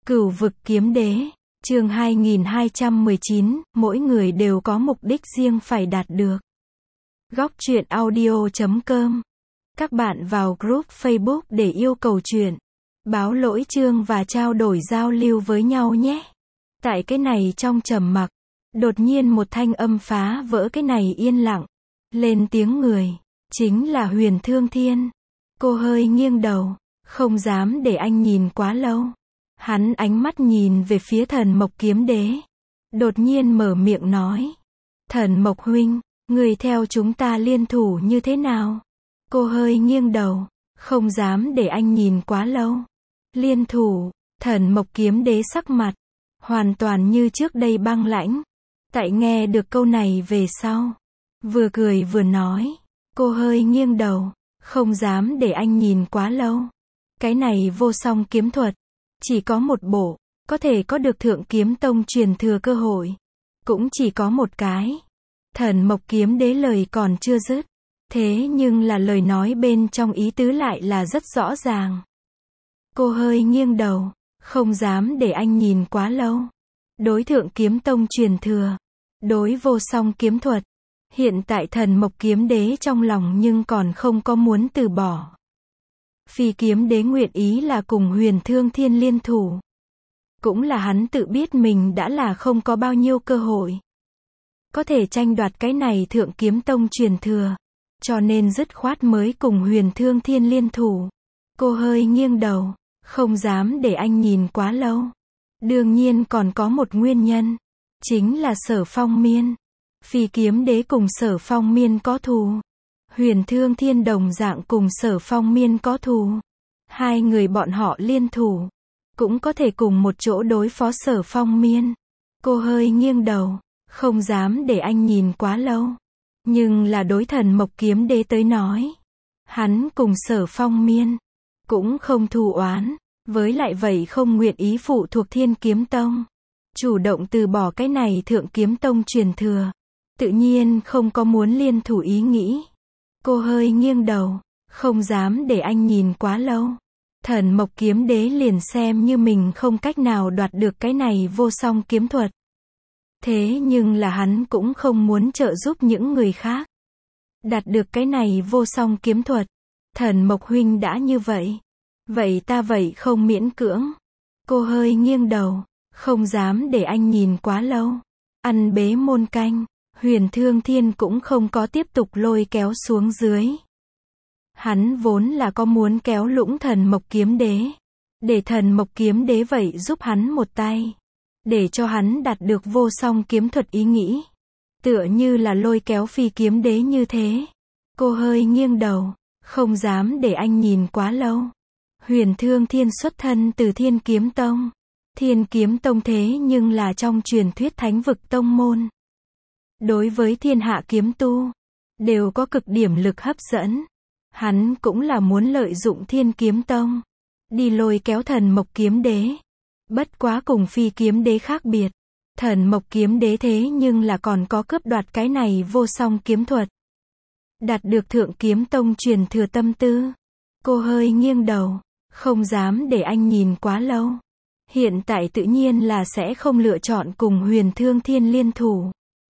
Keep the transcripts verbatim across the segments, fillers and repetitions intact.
Cửu vực kiếm đế, chương hai nghìn hai trăm mười chín, mỗi người đều có mục đích riêng phải đạt được. Góc truyện audio chấm com. Các bạn vào group Facebook để yêu cầu truyện, báo lỗi chương và trao đổi giao lưu với nhau nhé. Tại cái này trong trầm mặc, đột nhiên một thanh âm phá vỡ cái này yên lặng. Lên tiếng người, chính là Huyền Thương Thiên. Cô hơi nghiêng đầu, không dám để anh nhìn quá lâu. Hắn ánh mắt nhìn về phía Thần Mộc Kiếm Đế. Đột nhiên mở miệng nói. Thần Mộc huynh, người theo chúng ta liên thủ như thế nào? Cô hơi nghiêng đầu, không dám để anh nhìn quá lâu. Liên thủ, Thần Mộc Kiếm Đế sắc mặt, hoàn toàn như trước đây băng lãnh. Tại nghe được câu này về sau, vừa cười vừa nói. Cô hơi nghiêng đầu, không dám để anh nhìn quá lâu. Cái này vô song kiếm thuật, chỉ có một bộ, có thể có được Thượng Kiếm Tông truyền thừa cơ hội. Cũng chỉ có một cái. Thần Mộc Kiếm Đế lời còn chưa dứt. Thế nhưng là lời nói bên trong ý tứ lại là rất rõ ràng. Cô hơi nghiêng đầu, không dám để anh nhìn quá lâu. Đối Thượng Kiếm Tông truyền thừa, đối vô song kiếm thuật, hiện tại Thần Mộc Kiếm Đế trong lòng nhưng còn không có muốn từ bỏ. Phi Kiếm Đế nguyện ý là cùng Huyền Thương Thiên liên thủ. Cũng là hắn tự biết mình đã là không có bao nhiêu cơ hội có thể tranh đoạt cái này Thượng Kiếm Tông truyền thừa. Cho nên dứt khoát mới cùng Huyền Thương Thiên liên thủ. Cô hơi nghiêng đầu, không dám để anh nhìn quá lâu. Đương nhiên còn có một nguyên nhân, chính là Sở Phong Miên. Phi Kiếm Đế cùng Sở Phong Miên có thù. Huyền Thương Thiên đồng dạng cùng Sở Phong Miên có thù. Hai người bọn họ liên thủ, cũng có thể cùng một chỗ đối phó Sở Phong Miên. Cô hơi nghiêng đầu, không dám để anh nhìn quá lâu. Nhưng là đối Thần Mộc Kiếm Đế tới nói, hắn cùng Sở Phong Miên cũng không thù oán, với lại vậy không nguyện ý phụ thuộc Thiên Kiếm Tông, chủ động từ bỏ cái này Thượng Kiếm Tông truyền thừa, tự nhiên không có muốn liên thủ ý nghĩ. Cô hơi nghiêng đầu, không dám để anh nhìn quá lâu. Thần Mộc Kiếm Đế liền xem như mình không cách nào đoạt được cái này vô song kiếm thuật. Thế nhưng là hắn cũng không muốn trợ giúp những người khác đạt được cái này vô song kiếm thuật. Thần Mộc huynh đã như vậy, vậy ta vậy không miễn cưỡng. Cô hơi nghiêng đầu, không dám để anh nhìn quá lâu. Ăn bế môn canh, Huyền Thương Thiên cũng không có tiếp tục lôi kéo xuống dưới. Hắn vốn là có muốn kéo lũng Thần Mộc Kiếm Đế, để Thần Mộc Kiếm Đế vậy giúp hắn một tay, để cho hắn đạt được vô song kiếm thuật ý nghĩ. Tựa như là lôi kéo Phi Kiếm Đế như thế. Cô hơi nghiêng đầu, không dám để anh nhìn quá lâu. Huyền Thương Thiên xuất thân từ Thiên Kiếm Tông. Thiên Kiếm Tông thế nhưng là trong truyền thuyết thánh vực tông môn. Đối với thiên hạ kiếm tu, đều có cực điểm lực hấp dẫn. Hắn cũng là muốn lợi dụng Thiên Kiếm Tông, đi lôi kéo Thần Mộc Kiếm Đế. Bất quá cùng Phi Kiếm Đế khác biệt. Thần Mộc Kiếm Đế thế nhưng là còn có cướp đoạt cái này vô song kiếm thuật, đạt được Thượng Kiếm Tông truyền thừa tâm tư. Cô hơi nghiêng đầu, không dám để anh nhìn quá lâu. Hiện tại tự nhiên là sẽ không lựa chọn cùng Huyền Thương Thiên liên thủ.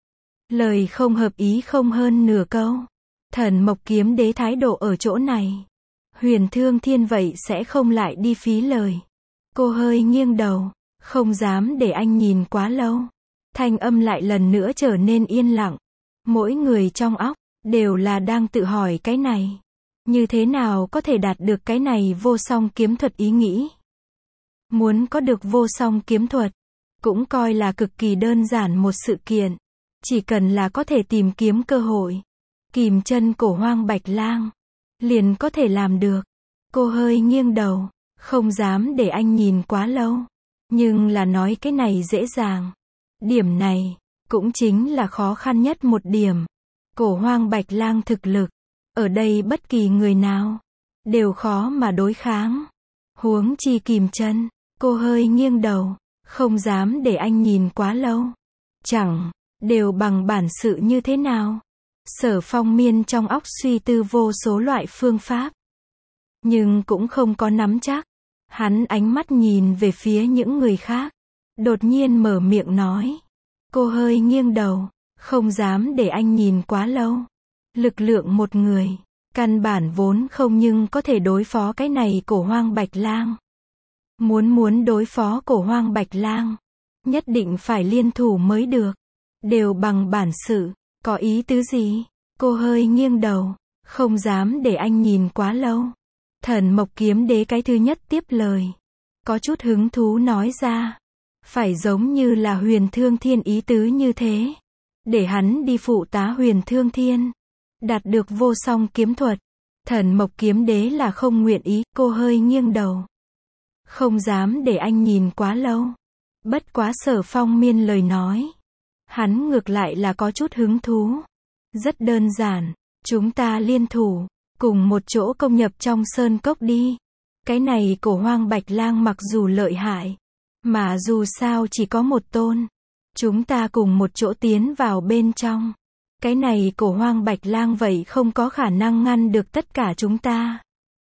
Lời không hợp ý không hơn nửa câu. Thần Mộc Kiếm Đế thái độ ở chỗ này, Huyền Thương Thiên vậy sẽ không lại đi phí lời. Cô hơi nghiêng đầu, không dám để anh nhìn quá lâu. Thanh âm lại lần nữa trở nên yên lặng. Mỗi người trong óc đều là đang tự hỏi cái này, như thế nào có thể đạt được cái này vô song kiếm thuật ý nghĩ. Muốn có được vô song kiếm thuật, cũng coi là cực kỳ đơn giản một sự kiện. Chỉ cần là có thể tìm kiếm cơ hội, kìm chân cổ Hoang Bạch Lang, liền có thể làm được. Cô hơi nghiêng đầu, không dám để anh nhìn quá lâu. Nhưng là nói cái này dễ dàng. Điểm này, cũng chính là khó khăn nhất một điểm. Cổ Hoang Bạch Lang thực lực, ở đây bất kỳ người nào, đều khó mà đối kháng. Huống chi kìm chân, cô hơi nghiêng đầu, không dám để anh nhìn quá lâu. Chẳng, đều bằng bản sự như thế nào. Sở Phong Miên trong óc suy tư vô số loại phương pháp, nhưng cũng không có nắm chắc. Hắn ánh mắt nhìn về phía những người khác. Đột nhiên mở miệng nói. Cô hơi nghiêng đầu. Không dám để anh nhìn quá lâu. Lực lượng một người. Căn bản vốn không nhưng có thể đối phó cái này Cổ Hoang Bạch Lang. Muốn muốn đối phó Cổ Hoang Bạch Lang. Nhất định phải liên thủ mới được. Đều bằng bản sự. Có ý tứ gì? Cô hơi nghiêng đầu. Không dám để anh nhìn quá lâu. Thần Mộc Kiếm Đế cái thứ nhất tiếp lời. Có chút hứng thú nói ra. Phải giống như là Huyền Thương Thiên ý tứ như thế. Để hắn đi phụ tá Huyền Thương Thiên. Đạt được vô song kiếm thuật. Thần Mộc Kiếm Đế là không nguyện ý. Cô hơi nghiêng đầu. Không dám để anh nhìn quá lâu. Bất quá Sở Phong Miên lời nói. Hắn ngược lại là có chút hứng thú. Rất đơn giản. Chúng ta liên thủ. Cùng một chỗ công nhập trong sơn cốc đi. Cái này Cổ Hoang Bạch Lang mặc dù lợi hại. Mà dù sao chỉ có một tôn. Chúng ta cùng một chỗ tiến vào bên trong. Cái này Cổ Hoang Bạch Lang vậy không có khả năng ngăn được tất cả chúng ta.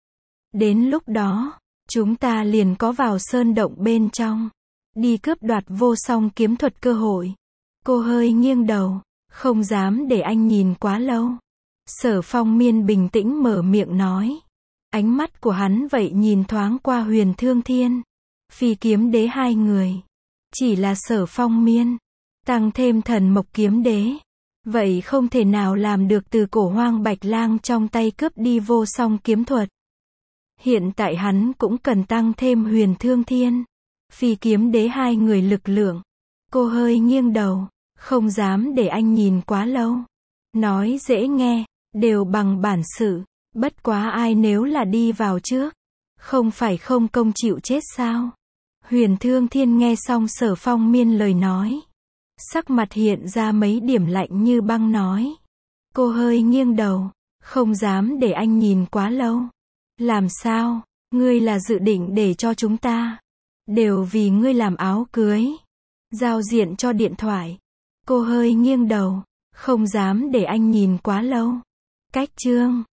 Đến lúc đó, chúng ta liền có vào sơn động bên trong. Đi cướp đoạt vô song kiếm thuật cơ hội. Cô hơi nghiêng đầu. Không dám để anh nhìn quá lâu. Sở Phong Miên bình tĩnh mở miệng nói. Ánh mắt của hắn vậy nhìn thoáng qua Huyền Thương Thiên. Phi Kiếm Đế hai người. Chỉ là Sở Phong Miên. Tăng thêm Thần Mộc Kiếm Đế. Vậy không thể nào làm được từ Cổ Hoang Bạch Lang trong tay cướp đi vô song kiếm thuật. Hiện tại hắn cũng cần tăng thêm Huyền Thương Thiên. Phi Kiếm Đế hai người lực lượng. Cô hơi nghiêng đầu. Không dám để anh nhìn quá lâu. Nói dễ nghe. Đều bằng bản sự. Bất quá ai nếu là đi vào trước. Không phải không công chịu chết sao? Huyền Thương Thiên nghe xong Sở Phong Miên lời nói. Sắc mặt hiện ra mấy điểm lạnh như băng nói. Cô hơi nghiêng đầu. Không dám để anh nhìn quá lâu. Làm sao? Ngươi là dự định để cho chúng ta. Đều vì ngươi làm áo cưới. Giao diện cho điện thoại. Cô hơi nghiêng đầu. Không dám để anh nhìn quá lâu. Cách chương